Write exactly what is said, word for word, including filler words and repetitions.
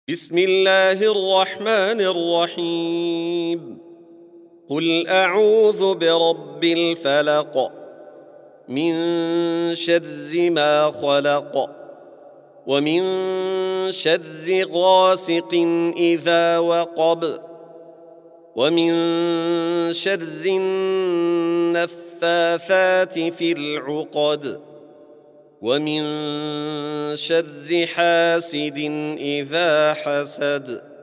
بسم الله الرحمن الرحيم. قل أعوذ برب الفلق من شر ما خلق ومن شر غاسق إذا وقب ومن شر النفاثات في العقد ومن شر حاسد إذا حسد.